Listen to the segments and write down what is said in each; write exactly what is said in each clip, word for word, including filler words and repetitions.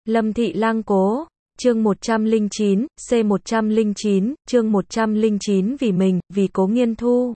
Lâm Thị Lang Cố, chương một trăm lẻ chín, C một trăm lẻ chín, chương một trăm lẻ chín vì mình, vì Cố Nghiên Thu.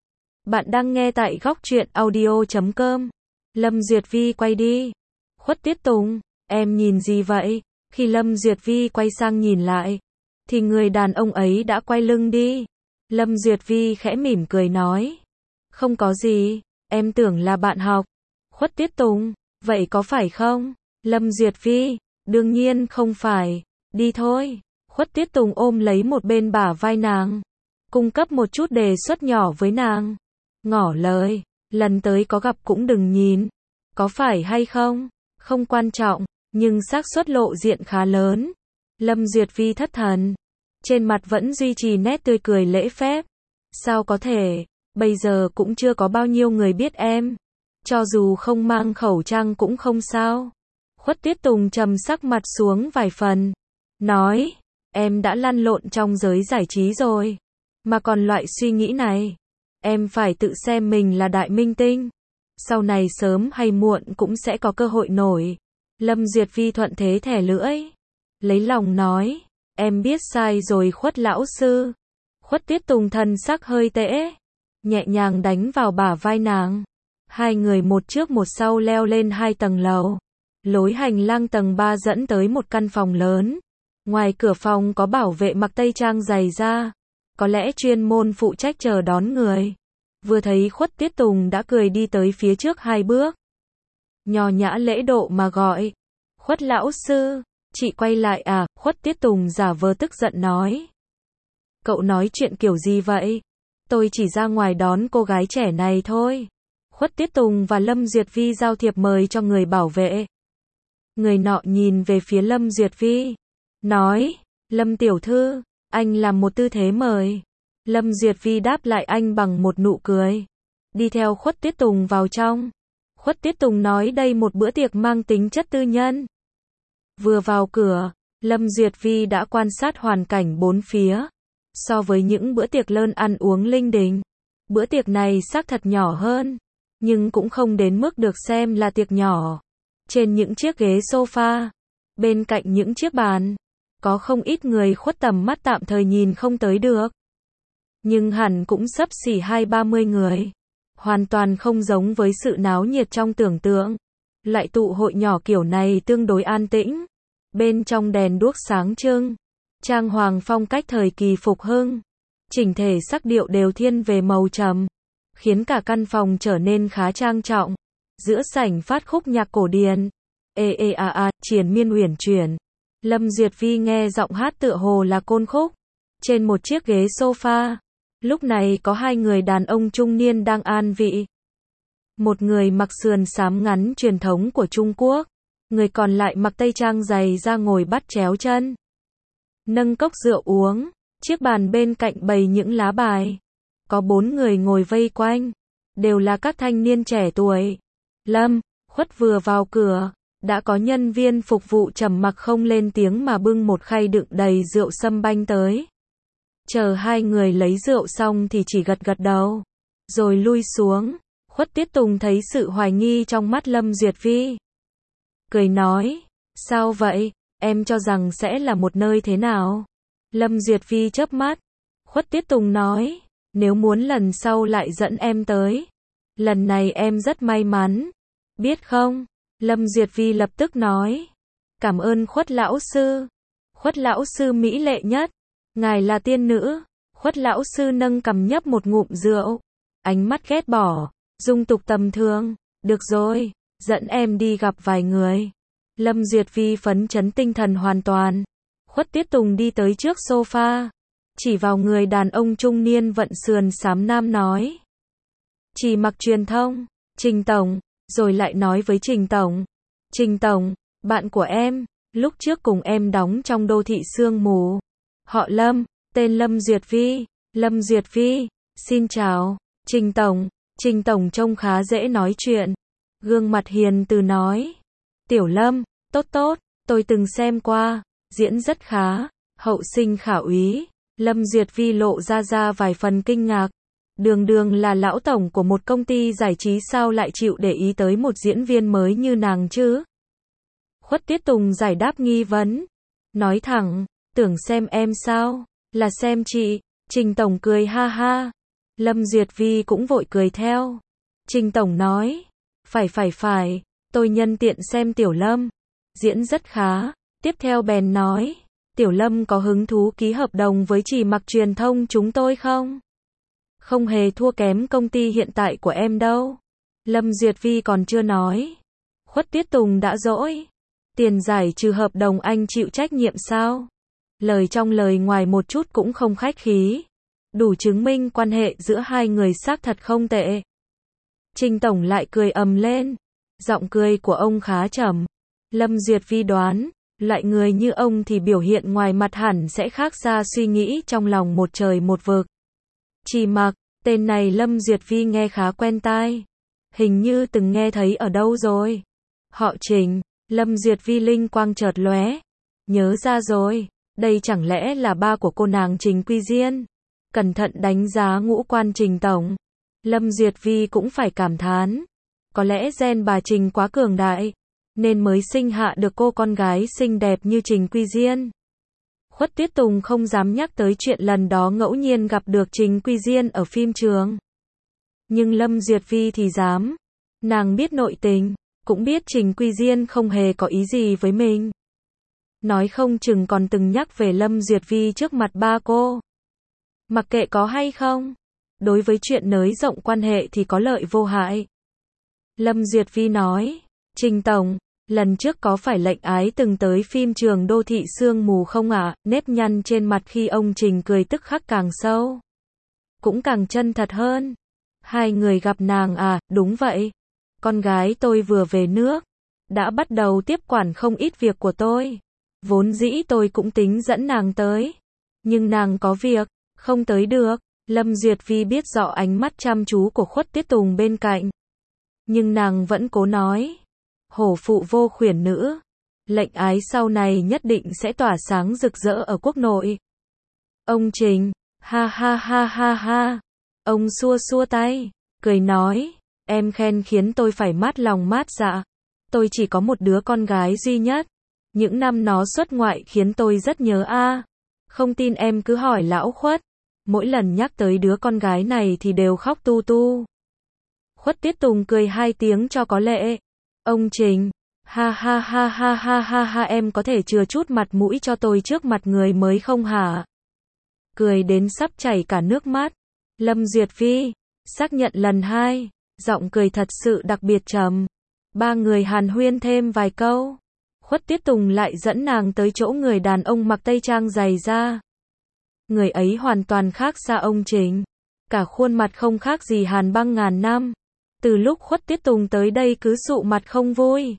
Bạn đang nghe tại góc truyện audio chấm com. Lâm Duyệt Vi quay đi. Khuất Tiết Tùng, em nhìn gì vậy? Khi Lâm Duyệt Vi quay sang nhìn lại, thì người đàn ông ấy đã quay lưng đi. Lâm Duyệt Vi khẽ mỉm cười nói. Không có gì, em tưởng là bạn học. Khuất Tiết Tùng, vậy có phải không? Lâm Duyệt Vi, đương nhiên không phải. Đi thôi. Khuất Tiết Tùng ôm lấy một bên bả vai nàng, cung cấp một chút đề xuất nhỏ với nàng. Ngỏ lời, lần tới có gặp cũng đừng nhìn. Có phải hay không? Không quan trọng, nhưng xác suất lộ diện khá lớn. Lâm Duyệt Vi thất thần, trên mặt vẫn duy trì nét tươi cười lễ phép. Sao có thể, bây giờ cũng chưa có bao nhiêu người biết em. Cho dù không mang khẩu trang cũng không sao. Khuất Tiết Tùng trầm sắc mặt xuống vài phần, nói, em đã lăn lộn trong giới giải trí rồi, mà còn loại suy nghĩ này, em phải tự xem mình là đại minh tinh. Sau này sớm hay muộn cũng sẽ có cơ hội nổi. Lâm Duyệt Vi thuận thế thẻ lưỡi, lấy lòng nói, em biết sai rồi Khuất lão sư. Khuất Tiết Tùng thần sắc hơi tễ, nhẹ nhàng đánh vào bả vai nàng. Hai người một trước một sau leo lên hai tầng lầu. Lối hành lang tầng ba dẫn tới một căn phòng lớn. Ngoài cửa phòng có bảo vệ mặc tây trang dày da, có lẽ chuyên môn phụ trách chờ đón người. Vừa thấy Khuất Tiết Tùng đã cười đi tới phía trước hai bước, nho nhã lễ độ mà gọi, Khuất lão sư. Chị quay lại à? Khuất Tiết Tùng giả vờ tức giận nói. Cậu nói chuyện kiểu gì vậy? Tôi chỉ ra ngoài đón cô gái trẻ này thôi. Khuất Tiết Tùng và Lâm Duyệt Vi giao thiệp mời cho người bảo vệ. Người nọ nhìn về phía Lâm Duyệt Vi, nói, Lâm tiểu thư, anh làm một tư thế mời. Lâm Duyệt Vi đáp lại anh bằng một nụ cười, đi theo Khuất Tiết Tùng vào trong. Khuất Tiết Tùng nói đây một bữa tiệc mang tính chất tư nhân. Vừa vào cửa, Lâm Duyệt Vi đã quan sát hoàn cảnh bốn phía. So với những bữa tiệc lớn ăn uống linh đình, bữa tiệc này xác thật nhỏ hơn, nhưng cũng không đến mức được xem là tiệc nhỏ. Trên những chiếc ghế sofa, bên cạnh những chiếc bàn, có không ít người khuất tầm mắt tạm thời nhìn không tới được. Nhưng hẳn cũng xấp xỉ hai ba mươi người. Hoàn toàn không giống với sự náo nhiệt trong tưởng tượng. Loại tụ hội nhỏ kiểu này tương đối an tĩnh. Bên trong đèn đuốc sáng trưng, trang hoàng phong cách thời kỳ phục hưng, chỉnh thể sắc điệu đều thiên về màu trầm, khiến cả căn phòng trở nên khá trang trọng. Giữa sảnh phát khúc nhạc cổ điển, ê ê a a, triền miên uyển chuyển. Lâm Duyệt Vi nghe giọng hát tựa hồ là côn khúc. Trên một chiếc ghế sofa, lúc này có hai người đàn ông trung niên đang an vị. Một người mặc sườn xám ngắn truyền thống của Trung Quốc, người còn lại mặc tây trang dày da ngồi bắt chéo chân, nâng cốc rượu uống. Chiếc bàn bên cạnh bày những lá bài, có bốn người ngồi vây quanh, đều là các thanh niên trẻ tuổi. Lâm, Khuất vừa vào cửa, đã có nhân viên phục vụ trầm mặc không lên tiếng mà bưng một khay đựng đầy rượu sâm banh tới. Chờ hai người lấy rượu xong thì chỉ gật gật đầu, rồi lui xuống. Khuất Tiết Tùng thấy sự hoài nghi trong mắt Lâm Duyệt Vi, cười nói, sao vậy, em cho rằng sẽ là một nơi thế nào? Lâm Duyệt Vi chớp mắt. Khuất Tiết Tùng nói, nếu muốn lần sau lại dẫn em tới. Lần này em rất may mắn, biết không? Lâm Duyệt Vi lập tức nói, cảm ơn Khuất lão sư. Khuất lão sư mỹ lệ nhất, ngài là tiên nữ. Khuất lão sư nâng cằm nhấp một ngụm rượu, ánh mắt ghét bỏ, dung tục tầm thường. Được rồi, dẫn em đi gặp vài người. Lâm Duyệt Vi phấn chấn tinh thần hoàn toàn. Khuất Tiết Tùng đi tới trước sofa, chỉ vào người đàn ông trung niên vận sườn xám nam nói, chỉ mặc truyền thông, Trình tổng. Rồi lại nói với Trình tổng, Trình tổng, bạn của em, lúc trước cùng em đóng trong Đô thị Sương Mù. Họ Lâm, tên Lâm Duyệt Vi. Lâm Duyệt Vi, xin chào, Trình tổng. Trình tổng trông khá dễ nói chuyện, gương mặt hiền từ nói, Tiểu Lâm, tốt tốt, tôi từng xem qua, diễn rất khá, hậu sinh khả úy. Lâm Duyệt Vi lộ ra ra vài phần kinh ngạc. Đường đường là lão tổng của một công ty giải trí sao lại chịu để ý tới một diễn viên mới như nàng chứ? Khuất Tiết Tùng giải đáp nghi vấn. Nói thẳng, tưởng xem em sao, là xem chị. Trình Tổng cười ha ha. Lâm Duyệt Vi cũng vội cười theo. Trình Tổng nói, phải phải phải, tôi nhân tiện xem Tiểu Lâm. Diễn rất khá. Tiếp theo bèn nói, Tiểu Lâm có hứng thú ký hợp đồng với Chỉ Mặc Truyền thông chúng tôi không? Không hề thua kém công ty hiện tại của em đâu. Lâm Duyệt Vi còn chưa nói. Khuất Tiết Tùng đã dỗi. Tiền giải trừ hợp đồng anh chịu trách nhiệm sao? Lời trong lời ngoài một chút cũng không khách khí. Đủ chứng minh quan hệ giữa hai người xác thật không tệ. Trình Tổng lại cười ầm lên. Giọng cười của ông khá trầm. Lâm Duyệt Vi đoán, loại người như ông thì biểu hiện ngoài mặt hẳn sẽ khác xa suy nghĩ trong lòng một trời một vực. Chỉ Mặc, tên này Lâm Duyệt Vi nghe khá quen tai. Hình như từng nghe thấy ở đâu rồi. Họ Trình. Lâm Duyệt Vi linh quang chợt lóe. Nhớ ra rồi, đây chẳng lẽ là ba của cô nàng Trình Quy Diên? Cẩn thận đánh giá ngũ quan Trình Tổng. Lâm Duyệt Vi cũng phải cảm thán. Có lẽ gen bà Trình quá cường đại, nên mới sinh hạ được cô con gái xinh đẹp như Trình Quy Diên. Khuất Tiết Tùng không dám nhắc tới chuyện lần đó ngẫu nhiên gặp được Trình Quy Diên ở phim trường. Nhưng Lâm Duyệt Vi thì dám. Nàng biết nội tình, cũng biết Trình Quy Diên không hề có ý gì với mình. Nói không chừng còn từng nhắc về Lâm Duyệt Vi trước mặt ba cô. Mặc kệ có hay không, đối với chuyện nới rộng quan hệ thì có lợi vô hại. Lâm Duyệt Vi nói, Trình Tổng, lần trước có phải lệnh ái từng tới phim trường Đô thị sương mù không ạ? À? Nếp nhăn trên mặt khi ông Trình cười tức khắc càng sâu. Cũng càng chân thật hơn. Hai người gặp nàng à? Đúng vậy. Con gái tôi vừa về nước, đã bắt đầu tiếp quản không ít việc của tôi. Vốn dĩ tôi cũng tính dẫn nàng tới. Nhưng nàng có việc, không tới được. Lâm Duyệt Vi biết rõ ánh mắt chăm chú của Khuất Tiết Tùng bên cạnh. Nhưng nàng vẫn cố nói. Hổ phụ vô khuyển nữ. Lệnh ái sau này nhất định sẽ tỏa sáng rực rỡ ở quốc nội. Ông Trình, ha ha ha ha ha. Ông xua xua tay, cười nói. Em khen khiến tôi phải mát lòng mát dạ. Tôi chỉ có một đứa con gái duy nhất. Những năm nó xuất ngoại khiến tôi rất nhớ a. À. Không tin em cứ hỏi lão Khuất. Mỗi lần nhắc tới đứa con gái này thì đều khóc tu tu. Khuất Tiết Tùng cười hai tiếng cho có lệ. Ông Trình, ha ha ha ha ha ha ha em có thể chừa chút mặt mũi cho tôi trước mặt người mới không hả? Cười đến sắp chảy cả nước mắt. Lâm Duyệt Vi, xác nhận lần hai, giọng cười thật sự đặc biệt trầm. Ba người hàn huyên thêm vài câu. Khuất Tiết Tùng lại dẫn nàng tới chỗ người đàn ông mặc tây trang dày da. Người ấy hoàn toàn khác xa ông Trình. Cả khuôn mặt không khác gì hàn băng ngàn năm. Từ lúc Khuất Tiết Tùng tới đây cứ sụ mặt không vui.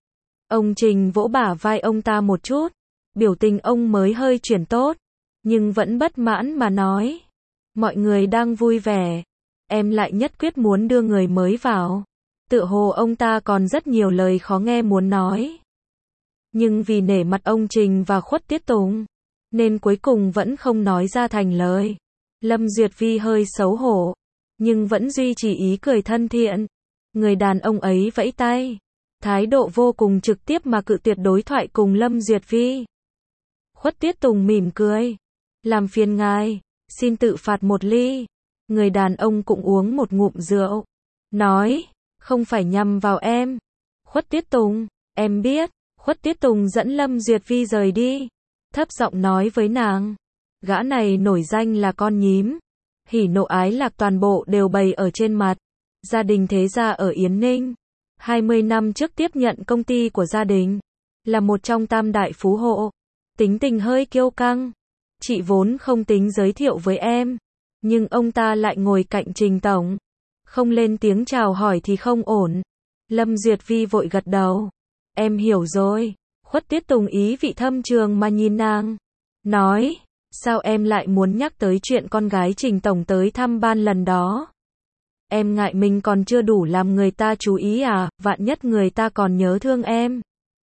Ông Trình vỗ bả vai ông ta một chút. Biểu tình ông mới hơi chuyển tốt. Nhưng vẫn bất mãn mà nói. Mọi người đang vui vẻ. Em lại nhất quyết muốn đưa người mới vào. Tựa hồ ông ta còn rất nhiều lời khó nghe muốn nói. Nhưng vì nể mặt ông Trình và Khuất Tiết Tùng, nên cuối cùng vẫn không nói ra thành lời. Lâm Duyệt Vi hơi xấu hổ, nhưng vẫn duy trì ý cười thân thiện. Người đàn ông ấy vẫy tay, thái độ vô cùng trực tiếp mà cự tuyệt đối thoại cùng Lâm Duyệt Vi. Khuất Tiết Tùng mỉm cười. Làm phiền ngài, xin tự phạt một ly. Người đàn ông cũng uống một ngụm rượu. Nói, không phải nhằm vào em. Khuất Tiết Tùng, em biết. Khuất Tiết Tùng dẫn Lâm Duyệt Vi rời đi. Thấp giọng nói với nàng. Gã này nổi danh là con nhím. Hỉ nộ ái lạc toàn bộ đều bày ở trên mặt. Gia đình thế gia ở Yến Ninh. hai mươi năm trước tiếp nhận công ty của gia đình. Là một trong tam đại phú hộ. Tính tình hơi kiêu căng. Chị vốn không tính giới thiệu với em. Nhưng ông ta lại ngồi cạnh Trình Tổng. Không lên tiếng chào hỏi thì không ổn. Lâm Duyệt Vi vội gật đầu. Em hiểu rồi. Khuất Tiết Tùng ý vị thâm trường mà nhìn nàng. Nói, sao em lại muốn nhắc tới chuyện con gái Trình Tổng tới thăm ban lần đó? Em ngại mình còn chưa đủ làm người ta chú ý à, vạn nhất người ta còn nhớ thương em.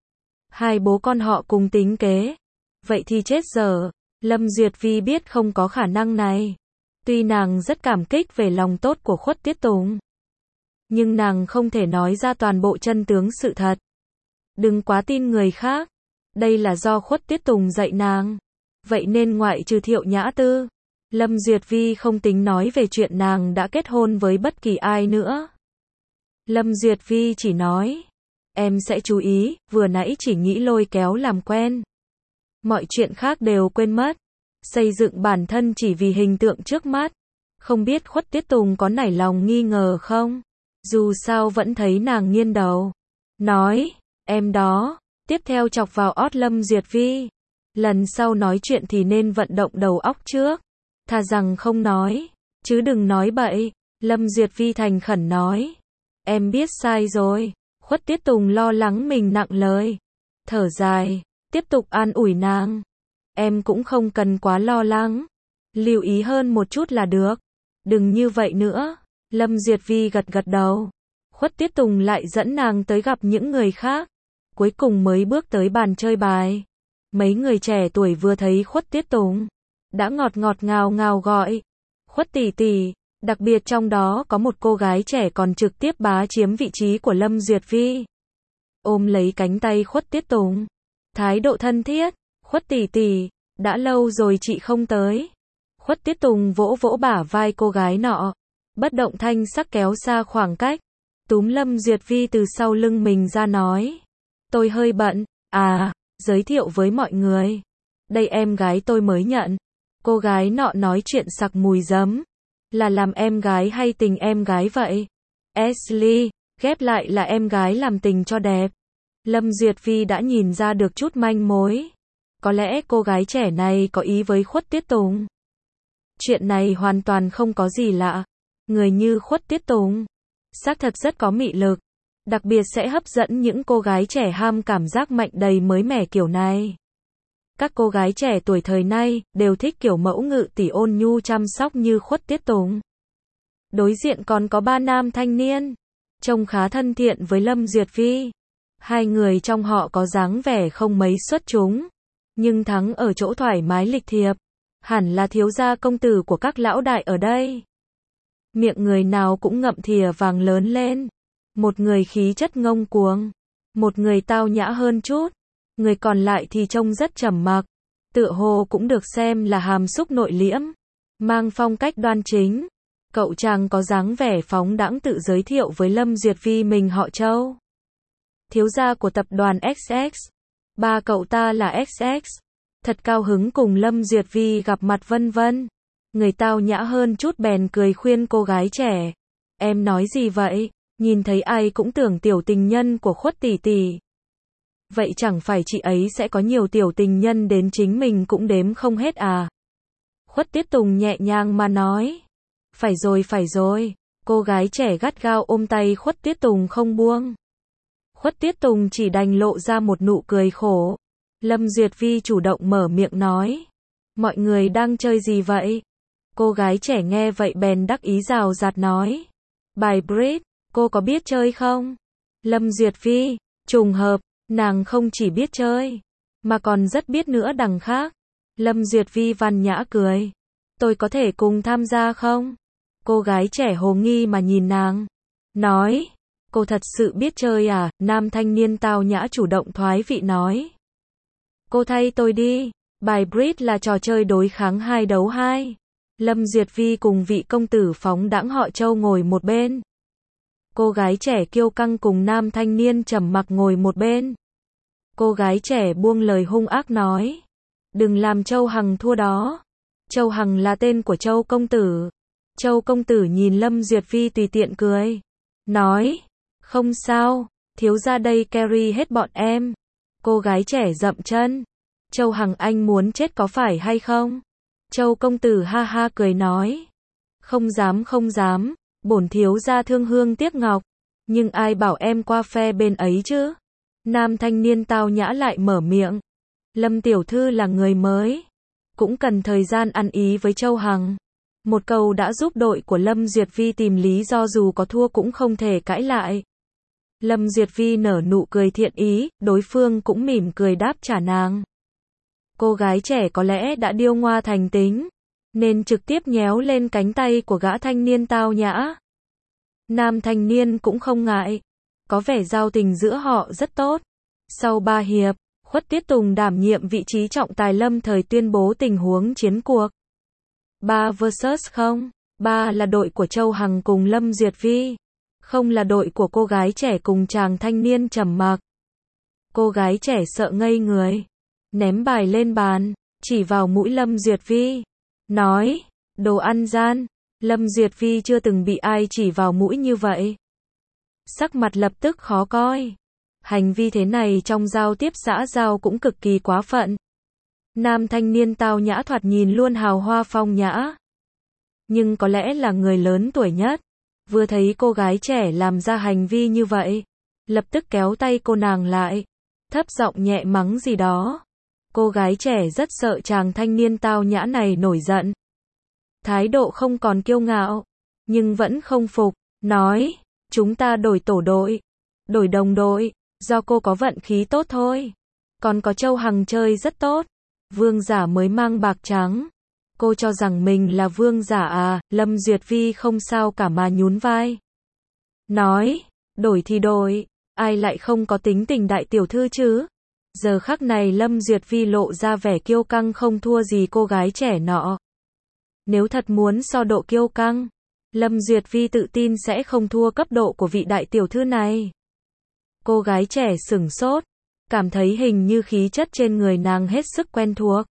Hai bố con họ cùng tính kế. Vậy thì chết dở. Lâm Duyệt Vi biết không có khả năng này. Tuy nàng rất cảm kích về lòng tốt của Khuất Tiết Tùng, nhưng nàng không thể nói ra toàn bộ chân tướng sự thật. Đừng quá tin người khác. Đây là do Khuất Tiết Tùng dạy nàng. Vậy nên ngoại trừ Thiệu Nhã Tư, Lâm Duyệt Vi không tính nói về chuyện nàng đã kết hôn với bất kỳ ai nữa. Lâm Duyệt Vi chỉ nói, em sẽ chú ý, vừa nãy chỉ nghĩ lôi kéo làm quen. Mọi chuyện khác đều quên mất. Xây dựng bản thân chỉ vì hình tượng trước mắt. Không biết Khuất Tiết Tùng có nảy lòng nghi ngờ không? Dù sao vẫn thấy nàng nghiêng đầu. Nói, em đó. Tiếp theo chọc vào ót Lâm Duyệt Vi. Lần sau nói chuyện thì nên vận động đầu óc trước. Thà rằng không nói, chứ đừng nói bậy. Lâm Duyệt Vi thành khẩn nói. Em biết sai rồi. Khuất Tiết Tùng lo lắng mình nặng lời. Thở dài, tiếp tục an ủi nàng. Em cũng không cần quá lo lắng. Lưu ý hơn một chút là được. Đừng như vậy nữa. Lâm Duyệt Vi gật gật đầu. Khuất Tiết Tùng lại dẫn nàng tới gặp những người khác. Cuối cùng mới bước tới bàn chơi bài. Mấy người trẻ tuổi vừa thấy Khuất Tiết Tùng, đã ngọt ngọt ngào ngào gọi. Khuất tỷ tỷ, đặc biệt trong đó có một cô gái trẻ còn trực tiếp bá chiếm vị trí của Lâm Duyệt Vi. Ôm lấy cánh tay Khuất Tiết Tùng. Thái độ thân thiết, Khuất tỷ tỷ, đã lâu rồi chị không tới. Khuất Tiết Tùng vỗ vỗ bả vai cô gái nọ. Bất động thanh sắc kéo xa khoảng cách. Túm Lâm Duyệt Vi từ sau lưng mình ra nói. Tôi hơi bận, à, giới thiệu với mọi người. Đây em gái tôi mới nhận. Cô gái nọ nói chuyện sặc mùi giấm. Là làm em gái hay tình em gái vậy? Ashley, ghép lại là em gái làm tình cho đẹp. Lâm Duyệt Vi đã nhìn ra được chút manh mối. Có lẽ cô gái trẻ này có ý với Khuất Tiết Tùng. Chuyện này hoàn toàn không có gì lạ. Người như Khuất Tiết Tùng xác thật rất có mị lực. Đặc biệt sẽ hấp dẫn những cô gái trẻ ham cảm giác mạnh đầy mới mẻ kiểu này. Các cô gái trẻ tuổi thời nay đều thích kiểu mẫu ngự tỷ ôn nhu chăm sóc như Khuất Tiết Tùng. Đối diện còn có ba nam thanh niên, trông khá thân thiện với Lâm Duyệt Vi. Hai người trong họ có dáng vẻ không mấy xuất chúng, nhưng thắng ở chỗ thoải mái lịch thiệp. Hẳn là thiếu gia công tử của các lão đại ở đây. Miệng người nào cũng ngậm thìa vàng lớn lên. Một người khí chất ngông cuồng, một người tao nhã hơn chút, người còn lại thì trông rất trầm mặc, tựa hồ cũng được xem là hàm xúc nội liễm, mang phong cách đoan chính. Cậu chàng có dáng vẻ phóng đãng tự giới thiệu với Lâm Duyệt Vi mình họ Châu. Thiếu gia của tập đoàn ích ích, ba cậu ta là ích ích. Thật cao hứng cùng Lâm Duyệt Vi gặp mặt vân vân. Người tao nhã hơn chút bèn cười khuyên cô gái trẻ. Em nói gì vậy? Nhìn thấy ai cũng tưởng tiểu tình nhân của Khuất tỷ tỷ. Vậy chẳng phải chị ấy sẽ có nhiều tiểu tình nhân đến chính mình cũng đếm không hết à? Khuất Tiết Tùng nhẹ nhàng mà nói. Phải rồi phải rồi. Cô gái trẻ gắt gao ôm tay Khuất Tiết Tùng không buông. Khuất Tiết Tùng chỉ đành lộ ra một nụ cười khổ. Lâm Duyệt Vi chủ động mở miệng nói. Mọi người đang chơi gì vậy? Cô gái trẻ nghe vậy bèn đắc ý rào rạt nói. Bài bridge, cô có biết chơi không? Lâm Duyệt Vi, trùng hợp, nàng không chỉ biết chơi, mà còn rất biết nữa đằng khác. Lâm Duyệt Vi văn nhã cười. Tôi có thể cùng tham gia không? Cô gái trẻ hồ nghi mà nhìn nàng. Nói, cô thật sự biết chơi à? Nam thanh niên tao nhã chủ động thoái vị nói. Cô thay tôi đi. Bài bridge là trò chơi đối kháng hai đấu hai. Lâm Duyệt Vi cùng vị công tử phóng đãng họ Châu ngồi một bên. Cô gái trẻ kiêu căng cùng nam thanh niên trầm mặc ngồi một bên. Cô gái trẻ buông lời hung ác nói. Đừng làm Châu Hằng thua đó. Châu Hằng là tên của Châu công tử. Châu công tử nhìn Lâm Duyệt Vi tùy tiện cười. Nói. Không sao. Thiếu gia đây carry hết bọn em. Cô gái trẻ dậm chân. Châu Hằng anh muốn chết có phải hay không? Châu công tử ha ha cười nói. Không dám không dám. Bổn thiếu gia thương hương tiếc ngọc. Nhưng ai bảo em qua phe bên ấy chứ? Nam thanh niên tao nhã lại mở miệng. Lâm tiểu thư là người mới. Cũng cần thời gian ăn ý với Châu Hằng. Một câu đã giúp đội của Lâm Duyệt Vi tìm lý do dù có thua cũng không thể cãi lại. Lâm Duyệt Vi nở nụ cười thiện ý, đối phương cũng mỉm cười đáp trả nàng. Cô gái trẻ có lẽ đã điêu ngoa thành tính, nên trực tiếp nhéo lên cánh tay của gã thanh niên tao nhã. Nam thanh niên cũng không ngại, có vẻ giao tình giữa họ rất tốt. Sau ba hiệp, Khuất Tiết Tùng đảm nhiệm vị trí trọng tài lâm thời tuyên bố tình huống chiến cuộc. ba versus không. ba là đội của Châu Hằng cùng Lâm Duyệt Vi. Không là đội của cô gái trẻ cùng chàng thanh niên trầm mặc. Cô gái trẻ sợ ngây người. Ném bài lên bàn, chỉ vào mũi Lâm Duyệt Vi. Nói, đồ ăn gian. Lâm Duyệt Vi chưa từng bị ai chỉ vào mũi như vậy. Sắc mặt lập tức khó coi. Hành vi thế này trong giao tiếp xã giao cũng cực kỳ quá phận. Nam thanh niên tao nhã thoạt nhìn luôn hào hoa phong nhã. Nhưng có lẽ là người lớn tuổi nhất. Vừa thấy cô gái trẻ làm ra hành vi như vậy, lập tức kéo tay cô nàng lại, thấp giọng nhẹ mắng gì đó. Cô gái trẻ rất sợ chàng thanh niên tao nhã này nổi giận. Thái độ không còn kiêu ngạo, nhưng vẫn không phục, nói, chúng ta đổi tổ đội, đổi đồng đội, do cô có vận khí tốt thôi. Còn có Châu Hằng chơi rất tốt, vương giả mới mang bạc trắng. Cô cho rằng mình là vương giả à, Lâm Duyệt Vi không sao cả mà nhún vai. Nói, đổi thì đổi, ai lại không có tính tình đại tiểu thư chứ? Giờ khắc này Lâm Duyệt Vi lộ ra vẻ kiêu căng không thua gì cô gái trẻ nọ. Nếu thật muốn so độ kiêu căng, Lâm Duyệt Vi tự tin sẽ không thua cấp độ của vị đại tiểu thư này. Cô gái trẻ sửng sốt, cảm thấy hình như khí chất trên người nàng hết sức quen thuộc.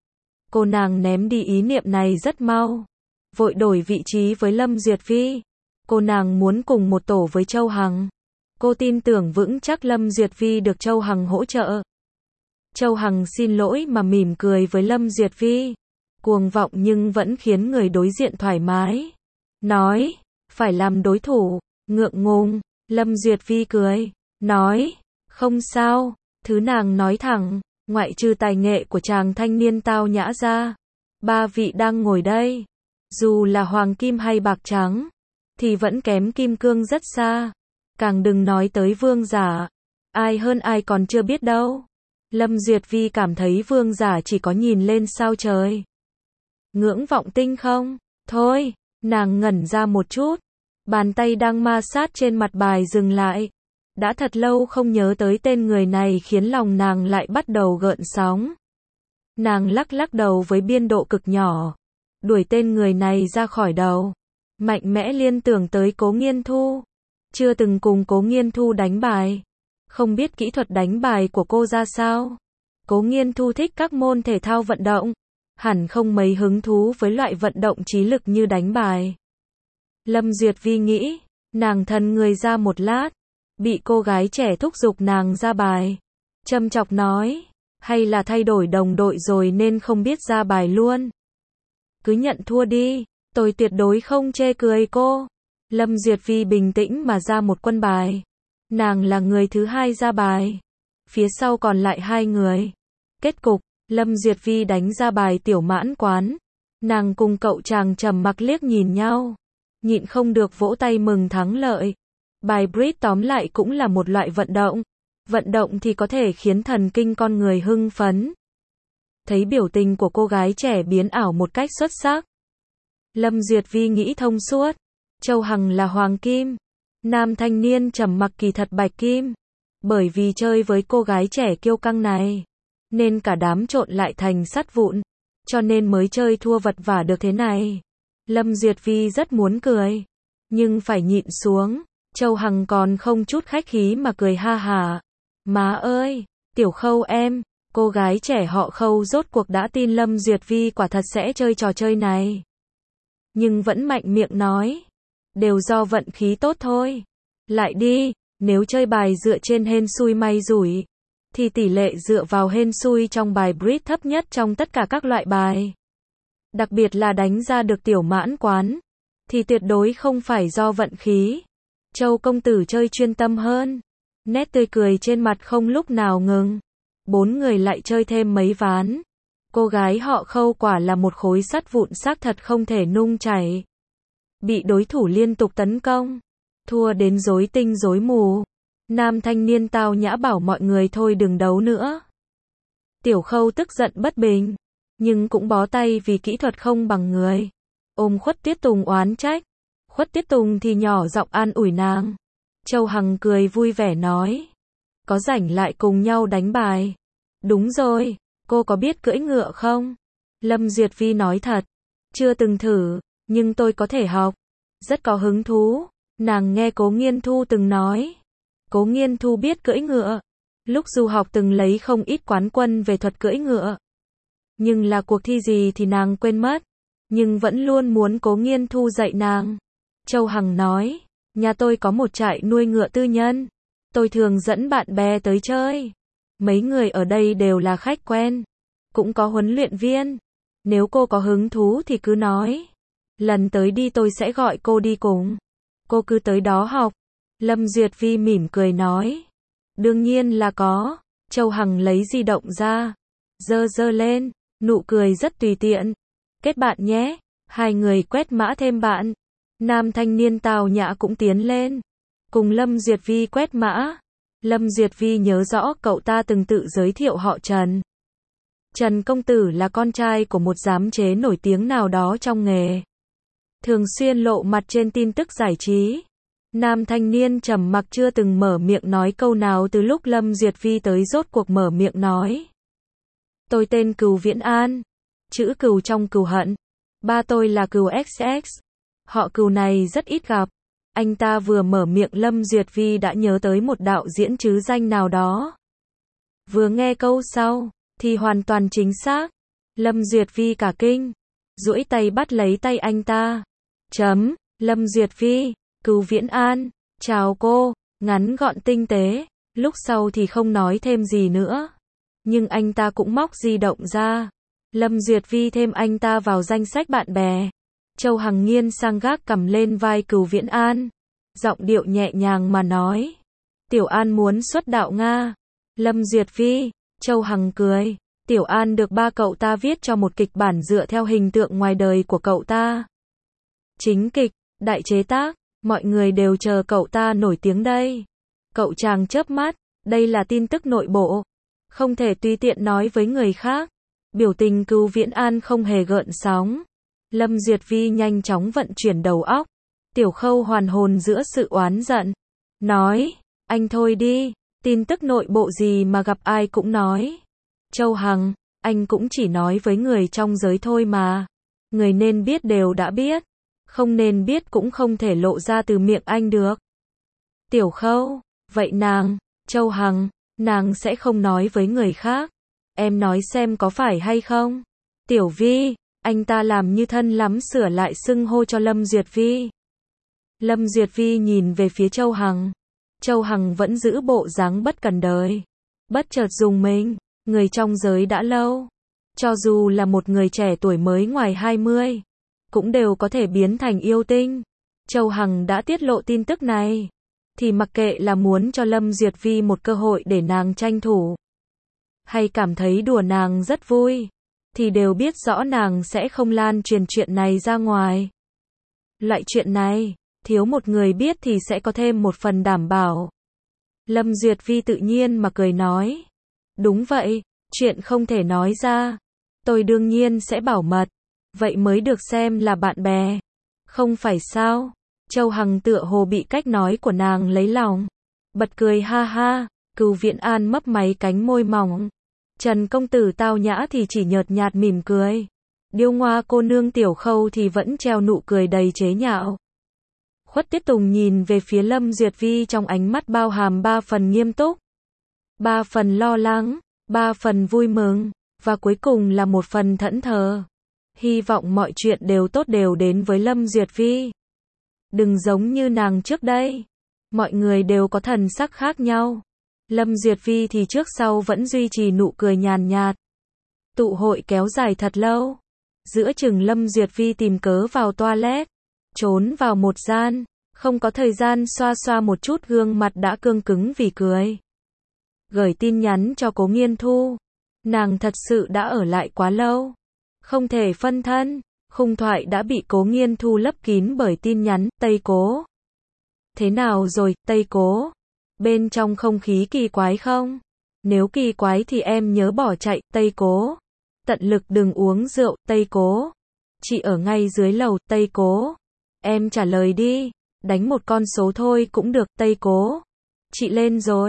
Cô nàng ném đi ý niệm này rất mau, vội đổi vị trí với Lâm Duyệt Vi. Cô nàng muốn cùng một tổ với Châu Hằng. Cô tin tưởng vững chắc Lâm Duyệt Vi được Châu Hằng hỗ trợ. Châu Hằng xin lỗi mà mỉm cười với Lâm Duyệt Vi. Cuồng vọng nhưng vẫn khiến người đối diện thoải mái. Nói, phải làm đối thủ, ngượng ngùng. Lâm Duyệt Vi cười, nói, không sao, thứ nàng nói thẳng, ngoại trừ tài nghệ của chàng thanh niên tao nhã ra, ba vị đang ngồi đây, dù là hoàng kim hay bạc trắng, thì vẫn kém kim cương rất xa. Càng đừng nói tới vương giả, ai hơn ai còn chưa biết đâu. Lâm Duyệt Vi cảm thấy vương giả chỉ có nhìn lên sao trời. Ngưỡng vọng tinh không? Thôi, nàng ngẩn ra một chút. Bàn tay đang ma sát trên mặt bài dừng lại. Đã thật lâu không nhớ tới tên người này khiến lòng nàng lại bắt đầu gợn sóng. Nàng lắc lắc đầu với biên độ cực nhỏ. Đuổi tên người này ra khỏi đầu. Mạnh mẽ liên tưởng tới Cố Nghiên Thu. Chưa từng cùng Cố Nghiên Thu đánh bài. Không biết kỹ thuật đánh bài của cô ra sao. Cố Nghiên Thu thích các môn thể thao vận động. Hẳn không mấy hứng thú với loại vận động trí lực như đánh bài. Lâm Duyệt Vi nghĩ, nàng thần người ra một lát, bị cô gái trẻ thúc giục nàng ra bài. Châm chọc nói, hay là thay đổi đồng đội rồi nên không biết ra bài luôn. Cứ nhận thua đi, tôi tuyệt đối không chê cười cô. Lâm Duyệt Vi bình tĩnh mà ra một quân bài. Nàng là người thứ hai ra bài. Phía sau còn lại hai người. Kết cục, Lâm Duyệt Vi đánh ra bài tiểu mãn quán. Nàng cùng cậu chàng trầm mặc liếc nhìn nhau. Nhịn không được vỗ tay mừng thắng lợi. Bài bridge tóm lại cũng là một loại vận động. Vận động thì có thể khiến thần kinh con người hưng phấn. Thấy biểu tình của cô gái trẻ biến ảo một cách xuất sắc. Lâm Duyệt Vi nghĩ thông suốt. Châu Hằng là hoàng kim. Nam thanh niên trầm mặc kỳ thật bạch kim. Bởi vì chơi với cô gái trẻ kiêu căng này, nên cả đám trộn lại thành sắt vụn. Cho nên mới chơi thua vật vả được thế này. Lâm Duyệt Vi rất muốn cười, nhưng phải nhịn xuống. Châu Hằng còn không chút khách khí mà cười ha hả. Má ơi, Tiểu Khâu em, cô gái trẻ họ Khâu rốt cuộc đã tin Lâm Duyệt Vi quả thật sẽ chơi trò chơi này. Nhưng vẫn mạnh miệng nói, đều do vận khí tốt thôi. Lại đi, nếu chơi bài dựa trên hên xui may rủi, thì tỷ lệ dựa vào hên xui trong bài bridge thấp nhất trong tất cả các loại bài. Đặc biệt là đánh ra được tiểu mãn quán, thì tuyệt đối không phải do vận khí. Châu công tử chơi chuyên tâm hơn. Nét tươi cười trên mặt không lúc nào ngừng. Bốn người lại chơi thêm mấy ván. Cô gái họ Khâu quả là một khối sắt vụn xác thật không thể nung chảy. Bị đối thủ liên tục tấn công. Thua đến rối tinh rối mù. Nam thanh niên tao nhã bảo mọi người thôi đừng đấu nữa. Tiểu Khâu tức giận bất bình. Nhưng cũng bó tay vì kỹ thuật không bằng người. Ôm Khuất Tiết Tùng oán trách. Khuất Tiết Tùng thì nhỏ giọng an ủi nàng. Châu Hằng cười vui vẻ nói. có rảnh lại cùng nhau đánh bài. Đúng rồi, cô có biết cưỡi ngựa không? Lâm Duyệt Vi nói thật, chưa từng thử, nhưng tôi có thể học. Rất có hứng thú. Nàng nghe Cố Nghiên Thu từng nói. Cố Nghiên Thu biết cưỡi ngựa. Lúc du học từng lấy không ít quán quân về thuật cưỡi ngựa. Nhưng là cuộc thi gì thì nàng quên mất. Nhưng vẫn luôn muốn Cố Nghiên Thu dạy nàng. Châu Hằng nói, nhà tôi có một trại nuôi ngựa tư nhân. Tôi thường dẫn bạn bè tới chơi. Mấy người ở đây đều là khách quen. Cũng có huấn luyện viên. Nếu cô có hứng thú thì cứ nói. Lần tới đi tôi sẽ gọi cô đi cùng. Cô cứ tới đó học. Lâm Duyệt Vi mỉm cười nói. Đương nhiên là có. Châu Hằng lấy di động ra. Giơ giơ lên. Nụ cười rất tùy tiện. Kết bạn nhé. Hai người quét mã thêm bạn. Nam thanh niên Tào Nhã cũng tiến lên. Cùng Lâm Duyệt Vi quét mã. Lâm Duyệt Vi nhớ rõ cậu ta từng tự giới thiệu họ Trần. Trần công tử là con trai của một giám chế nổi tiếng nào đó trong nghề. Thường xuyên lộ mặt trên tin tức giải trí. Nam thanh niên trầm mặc chưa từng mở miệng nói câu nào từ lúc Lâm Duyệt Vi tới rốt cuộc mở miệng nói. Tôi tên Cừu Viễn An. Chữ Cừu trong Cừu Hận. Ba tôi là Cừu ích ích. Họ Cừu này rất ít gặp. Anh ta vừa mở miệng Lâm Duyệt Vi đã nhớ tới một đạo diễn chứ danh nào đó. Vừa nghe câu sau, thì hoàn toàn chính xác. Lâm Duyệt Vi cả kinh. Duỗi tay bắt lấy tay anh ta. Chấm, Lâm Duyệt Vi, Cừu Viễn An, chào cô, ngắn gọn tinh tế. Lúc sau thì không nói thêm gì nữa. Nhưng anh ta cũng móc di động ra. Lâm Duyệt Vi thêm anh ta vào danh sách bạn bè. Châu Hằng nghiêng sang gác cầm lên vai Cừu Viễn An. Giọng điệu nhẹ nhàng mà nói. Tiểu An muốn xuất đạo Nga. Lâm Duyệt Vi, Châu Hằng cười. Tiểu An được ba cậu ta viết cho một kịch bản dựa theo hình tượng ngoài đời của cậu ta. Chính kịch, đại chế tác, mọi người đều chờ cậu ta nổi tiếng đây. Cậu chàng chớp mắt, đây là tin tức nội bộ. Không thể tùy tiện nói với người khác. Biểu tình Cừu Viễn An không hề gợn sóng. Lâm Duyệt Vi nhanh chóng vận chuyển đầu óc. Tiểu Khâu hoàn hồn giữa sự oán giận. Nói, anh thôi đi, tin tức nội bộ gì mà gặp ai cũng nói. Châu Hằng, anh cũng chỉ nói với người trong giới thôi mà. Người nên biết đều đã biết. Không nên biết cũng không thể lộ ra từ miệng anh được. Tiểu Khâu, vậy nàng, Châu Hằng, nàng sẽ không nói với người khác. Em nói xem có phải hay không? Tiểu Vi, anh ta làm như thân lắm sửa lại xưng hô cho Lâm Duyệt Vi. Lâm Duyệt Vi nhìn về phía Châu Hằng. Châu Hằng vẫn giữ bộ dáng bất cần đời. Bất chợt dùng mình, người trong giới đã lâu. Cho dù là một người trẻ tuổi mới ngoài hai mươi, cũng đều có thể biến thành yêu tinh. Châu Hằng đã tiết lộ tin tức này, thì mặc kệ là muốn cho Lâm Duyệt Vi một cơ hội để nàng tranh thủ, hay cảm thấy đùa nàng rất vui, thì đều biết rõ nàng sẽ không lan truyền chuyện này ra ngoài. Loại chuyện này, thiếu một người biết thì sẽ có thêm một phần đảm bảo. Lâm Duyệt Vi tự nhiên mà cười nói. Đúng vậy, chuyện không thể nói ra. Tôi đương nhiên sẽ bảo mật. Vậy mới được xem là bạn bè. Không phải sao? Châu Hằng tựa hồ bị cách nói của nàng lấy lòng. Bật cười ha ha. Cừu Viễn An mấp máy cánh môi mỏng. Trần công tử Tào Nhã thì chỉ nhợt nhạt mỉm cười. Điêu ngoa cô nương Tiểu Khâu thì vẫn treo nụ cười đầy chế nhạo. Khuất Tiết Tùng nhìn về phía Lâm Duyệt Vi trong ánh mắt bao hàm ba phần nghiêm túc, ba phần lo lắng, ba phần vui mừng, và cuối cùng là một phần thẫn thờ. Hy vọng mọi chuyện đều tốt đều đến với Lâm Duyệt Vi. Đừng giống như nàng trước đây. Mọi người đều có thần sắc khác nhau. Lâm Duyệt Vi thì trước sau vẫn duy trì nụ cười nhàn nhạt. Tụ hội kéo dài thật lâu. Giữa chừng Lâm Duyệt Vi tìm cớ vào toilet, trốn vào một gian, không có thời gian xoa xoa một chút gương mặt đã cương cứng vì cười. Gửi tin nhắn cho Cố Nghiên Thu. Nàng thật sự đã ở lại quá lâu. Không thể phân thân. Khung thoại đã bị Cố Nghiên Thu lấp kín bởi tin nhắn, Tây Cố. Thế nào rồi, Tây Cố? Bên trong không khí kỳ quái không? Nếu kỳ quái thì em nhớ bỏ chạy, Tây Cố. Tận lực đừng uống rượu, Tây Cố. Chị ở ngay dưới lầu, Tây Cố. Em trả lời đi. Đánh một con số thôi cũng được, Tây Cố. Chị lên rồi.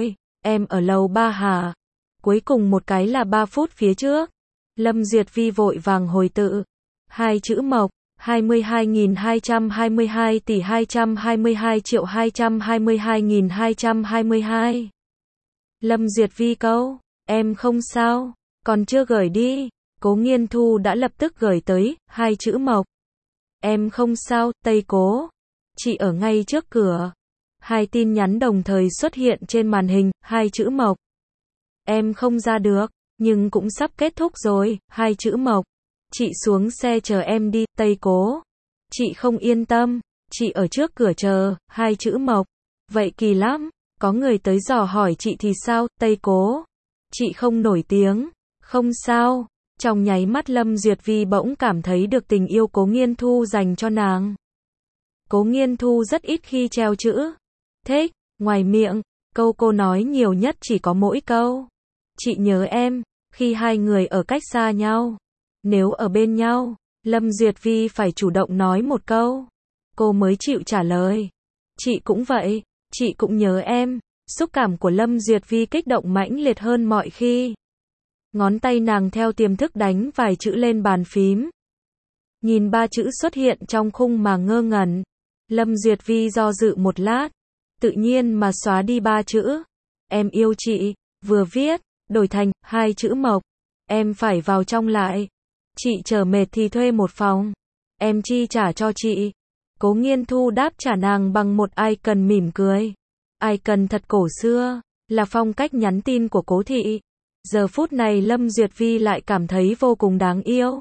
em ở lầu ba hả? Cuối cùng một cái là ba phút phía trước. Lâm Duyệt Vi vội vàng hồi tự. Hai chữ mộc, hai mươi hai nghìn hai trăm hai mươi hai tỷ hai trăm hai mươi hai triệu hai trăm hai mươi hai nghìn hai trăm hai mươi hai. Lâm Duyệt Vi câu, em không sao, còn chưa gửi đi. Cố Nghiên Thu đã lập tức gửi tới, hai chữ mộc. Em không sao, Tây Cố. Chị ở ngay trước cửa. Hai tin nhắn đồng thời xuất hiện trên màn hình, hai chữ mộc. Em không ra được, nhưng cũng sắp kết thúc rồi, hai chữ mộc. Chị xuống xe chờ em đi, Tây Cố. Chị không yên tâm, chị ở trước cửa chờ, hai chữ mộc. Vậy kỳ lắm, có người tới dò hỏi chị thì sao, Tây Cố. Chị không nổi tiếng, không sao. Trong nháy mắt Lâm Duyệt Vi bỗng cảm thấy được tình yêu Cố Nghiên Thu dành cho nàng. Cố Nghiên Thu rất ít khi treo chữ thích, ngoài miệng, câu cô nói nhiều nhất chỉ có mỗi câu. Chị nhớ em, khi hai người ở cách xa nhau. Nếu ở bên nhau, Lâm Duyệt Vi phải chủ động nói một câu. Cô mới chịu trả lời. Chị cũng vậy, chị cũng nhớ em. Xúc cảm của Lâm Duyệt Vi kích động mãnh liệt hơn mọi khi. Ngón tay nàng theo tiềm thức đánh vài chữ lên bàn phím. Nhìn ba chữ xuất hiện trong khung mà ngơ ngẩn. Lâm Duyệt Vi do dự một lát. Tự nhiên mà xóa đi ba chữ. Em yêu chị, vừa viết, đổi thành, hai chữ mộc. Em phải vào trong lại. Chị chờ mệt thì thuê một phòng. Em chi trả cho chị. Cố Nghiên Thu đáp trả nàng bằng một icon mỉm cười. Icon thật cổ xưa, là phong cách nhắn tin của Cố thị. Giờ phút này Lâm Duyệt Vi lại cảm thấy vô cùng đáng yêu.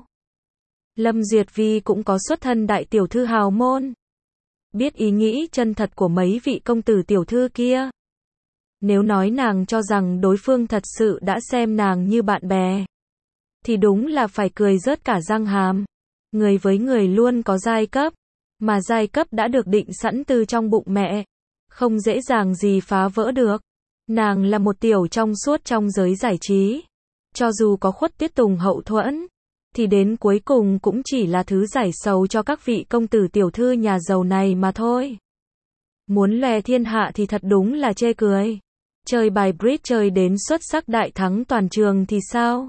Lâm Duyệt Vi cũng có xuất thân đại tiểu thư hào môn. Biết ý nghĩ chân thật của mấy vị công tử tiểu thư kia. Nếu nói nàng cho rằng đối phương thật sự đã xem nàng như bạn bè, thì đúng là phải cười rớt cả răng hàm. Người với người luôn có giai cấp, mà giai cấp đã được định sẵn từ trong bụng mẹ, không dễ dàng gì phá vỡ được. Nàng là một tiểu trong suốt trong giới giải trí. Cho dù có Khuất Tiết Tùng hậu thuẫn, thì đến cuối cùng cũng chỉ là thứ giải sầu cho các vị công tử tiểu thư nhà giàu này mà thôi. Muốn lòe thiên hạ thì thật đúng là chê cười. Chơi bài bridge chơi đến xuất sắc đại thắng toàn trường thì sao?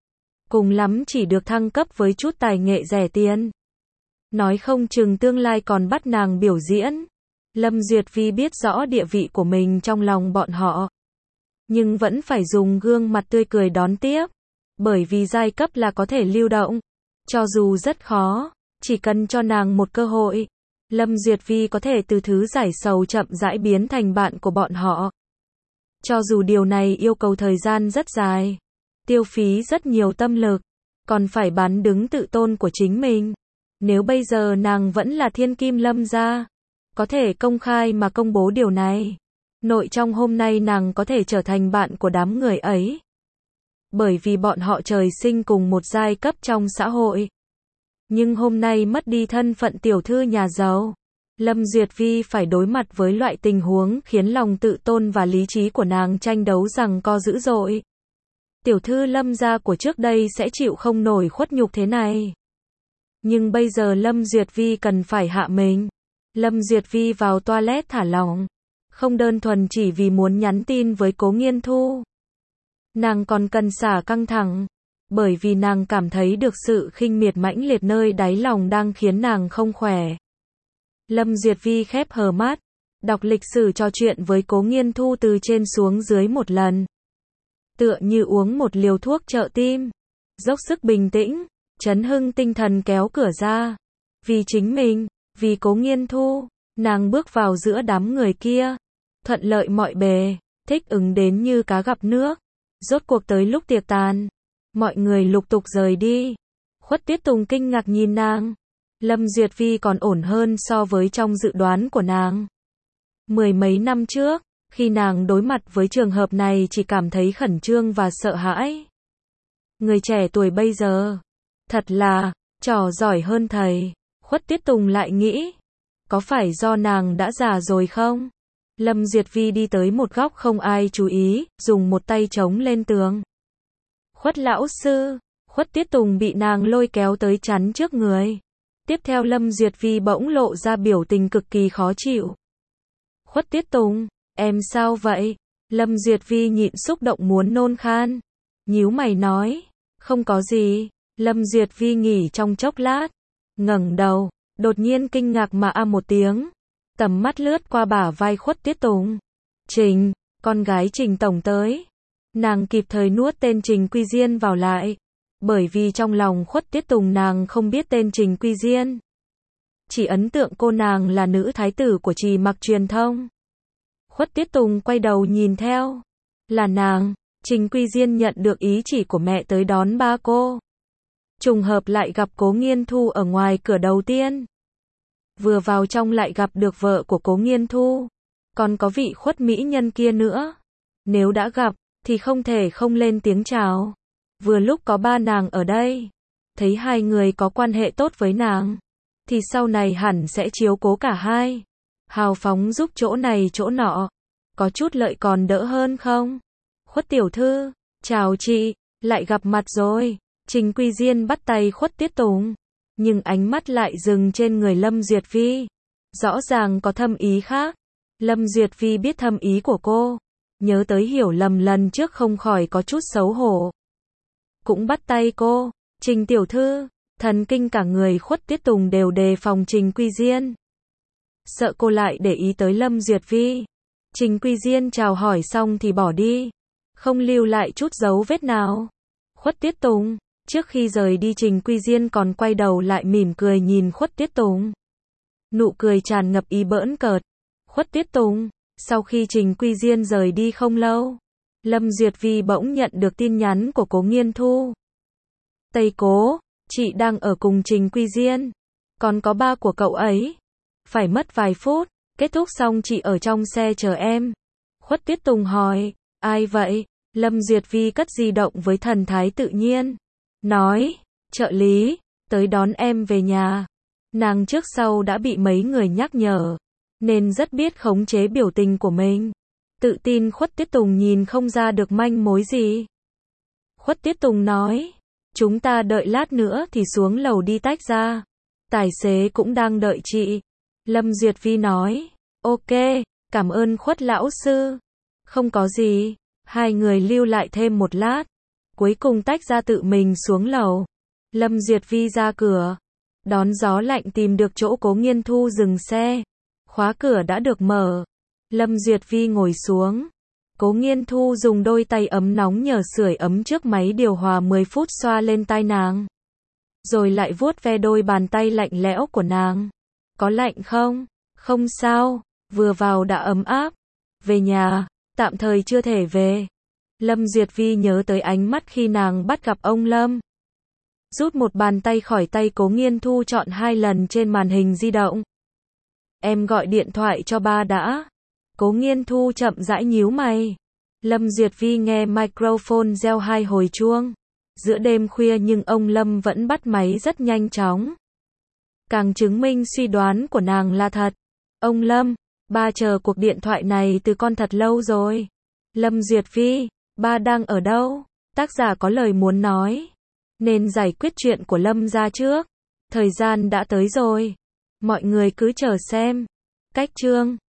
Cùng lắm chỉ được thăng cấp với chút tài nghệ rẻ tiền. Nói không chừng tương lai còn bắt nàng biểu diễn. Lâm Duyệt Vi biết rõ địa vị của mình trong lòng bọn họ. Nhưng vẫn phải dùng gương mặt tươi cười đón tiếp. Bởi vì giai cấp là có thể lưu động. Cho dù rất khó, chỉ cần cho nàng một cơ hội. Lâm Duyệt Vi có thể từ thứ giải sầu chậm rãi biến thành bạn của bọn họ. Cho dù điều này yêu cầu thời gian rất dài, tiêu phí rất nhiều tâm lực, còn phải bán đứng tự tôn của chính mình. Nếu bây giờ nàng vẫn là thiên kim Lâm gia, có thể công khai mà công bố điều này. Nội trong hôm nay nàng có thể trở thành bạn của đám người ấy. Bởi vì bọn họ trời sinh cùng một giai cấp trong xã hội. Nhưng hôm nay mất đi thân phận tiểu thư nhà giàu. Lâm Duyệt Vi phải đối mặt với loại tình huống khiến lòng tự tôn và lý trí của nàng tranh đấu giằng co dữ dội. Tiểu thư Lâm gia của trước đây sẽ chịu không nổi khuất nhục thế này. Nhưng bây giờ Lâm Duyệt Vi cần phải hạ mình. Lâm Duyệt Vi vào toilet thả lỏng. Không đơn thuần chỉ vì muốn nhắn tin với Cố Nghiên Thu. Nàng còn cần xả căng thẳng. Bởi vì nàng cảm thấy được sự khinh miệt mãnh liệt nơi đáy lòng đang khiến nàng không khỏe. Lâm Duyệt Vi khép hờ mắt. Đọc lịch sử trò chuyện với Cố Nghiên Thu từ trên xuống dưới một lần. Tựa như uống một liều thuốc trợ tim. Dốc sức bình tĩnh, trấn hưng tinh thần kéo cửa ra. Vì chính mình, vì Cố Nghiên Thu, nàng bước vào giữa đám người kia. Thuận lợi mọi bề, thích ứng đến như cá gặp nước. Rốt cuộc tới lúc tiệc tàn. Mọi người lục tục rời đi. Khuất Tiết Tùng kinh ngạc nhìn nàng. Lâm Duyệt Vi còn ổn hơn so với trong dự đoán của nàng. Mười mấy năm trước, khi nàng đối mặt với trường hợp này chỉ cảm thấy khẩn trương và sợ hãi. Người trẻ tuổi bây giờ, thật là, trò giỏi hơn thầy. Khuất Tiết Tùng lại nghĩ, có phải do nàng đã già rồi không? Lâm Duyệt Vi đi tới một góc không ai chú ý, dùng một tay chống lên tường. Khuất lão sư, Khuất Tiết Tùng bị nàng lôi kéo tới chắn trước người. Tiếp theo Lâm Duyệt Vi bỗng lộ ra biểu tình cực kỳ khó chịu. Khuất Tiết Tùng, em sao vậy? Lâm Duyệt Vi nhịn xúc động muốn nôn khan. Nhíu mày nói, không có gì. Lâm Duyệt Vi nghỉ trong chốc lát, ngẩng đầu, đột nhiên kinh ngạc mà a một tiếng. Tầm mắt lướt qua bả vai Khuất Tiết Tùng. Trình, con gái Trình tổng tới. Nàng kịp thời nuốt tên Trình Quy Diên vào lại. Bởi vì trong lòng Khuất Tiết Tùng nàng không biết tên Trình Quy Diên. Chỉ ấn tượng cô nàng là nữ thái tử của Trì Mặc Truyền Thông. Khuất Tiết Tùng quay đầu nhìn theo. Là nàng. Trình Quy Diên nhận được ý chỉ của mẹ tới đón ba cô. Trùng hợp lại gặp Cố Nghiên Thu ở ngoài cửa đầu tiên. Vừa vào trong lại gặp được vợ của Cố Nghiên Thu. Còn có vị khuất mỹ nhân kia nữa. Nếu đã gặp, thì không thể không lên tiếng chào. Vừa lúc có ba nàng ở đây. Thấy hai người có quan hệ tốt với nàng. Thì sau này hẳn sẽ chiếu cố cả hai. Hào phóng giúp chỗ này chỗ nọ. Có chút lợi còn đỡ hơn không? Khuất tiểu thư, chào chị, lại gặp mặt rồi. Trình Quy Diên bắt tay Khuất Tiết Tùng. Nhưng ánh mắt lại dừng trên người Lâm Duyệt Vi. Rõ ràng có thâm ý khác. Lâm Duyệt Vi biết thâm ý của cô. Nhớ tới hiểu lầm lần trước không khỏi có chút xấu hổ. Cũng bắt tay cô. Trình tiểu thư, thần kinh cả người Khuất Tiết Tùng đều đề phòng Trình Quy Diên. Sợ cô lại để ý tới Lâm Duyệt Vi. Trình Quy Diên chào hỏi xong thì bỏ đi. Không lưu lại chút dấu vết nào. Khuất Tiết Tùng, trước khi rời đi Trình Quy Diên còn quay đầu lại mỉm cười nhìn Khuất Tiết Tùng. Nụ cười tràn ngập ý bỡn cợt. Khuất Tiết Tùng, sau khi Trình Quy Diên rời đi không lâu, Lâm Duyệt Vi bỗng nhận được tin nhắn của Cố Nghiên Thu. Tây Cố, chị đang ở cùng Trình Quy Diên. Còn có ba của cậu ấy. Phải mất vài phút, kết thúc xong chị ở trong xe chờ em. Khuất Tiết Tùng hỏi, ai vậy? Lâm Duyệt Vi cất di động với thần thái tự nhiên. Nói, trợ lý, tới đón em về nhà. Nàng trước sau đã bị mấy người nhắc nhở, nên rất biết khống chế biểu tình của mình. Tự tin Khuất Tiết Tùng nhìn không ra được manh mối gì. Khuất Tiết Tùng nói, chúng ta đợi lát nữa thì xuống lầu đi tách ra. Tài xế cũng đang đợi chị. Lâm Duyệt Vi nói, ok, cảm ơn Khuất lão sư. Không có gì. Hai người lưu lại thêm một lát. Cuối cùng tách ra tự mình xuống lầu. Lâm Duyệt Vi ra cửa. Đón gió lạnh tìm được chỗ Cố Nghiên Thu dừng xe. Khóa cửa đã được mở. Lâm Duyệt Vi ngồi xuống. Cố Nghiên Thu dùng đôi tay ấm nóng nhờ sưởi ấm trước máy điều hòa mười phút xoa lên tai nàng. Rồi lại vuốt ve đôi bàn tay lạnh lẽo của nàng. Có lạnh không? Không sao, vừa vào đã ấm áp. Về nhà, tạm thời chưa thể về. Lâm Duyệt Vi nhớ tới ánh mắt khi nàng bắt gặp ông Lâm. Rút một bàn tay khỏi tay Cố Nghiên Thu chọn hai lần trên màn hình di động. Em gọi điện thoại cho ba đã. Cố Nghiên Thu chậm rãi nhíu mày. Lâm Duyệt Vi nghe microphone reo hai hồi chuông. Giữa đêm khuya nhưng ông Lâm vẫn bắt máy rất nhanh chóng. Càng chứng minh suy đoán của nàng là thật. Ông Lâm, ba chờ cuộc điện thoại này từ con thật lâu rồi. Lâm Duyệt Vi, ba đang ở đâu? Tác giả có lời muốn nói. Nên giải quyết chuyện của Lâm ra trước. Thời gian đã tới rồi. Mọi người cứ chờ xem. Cách chương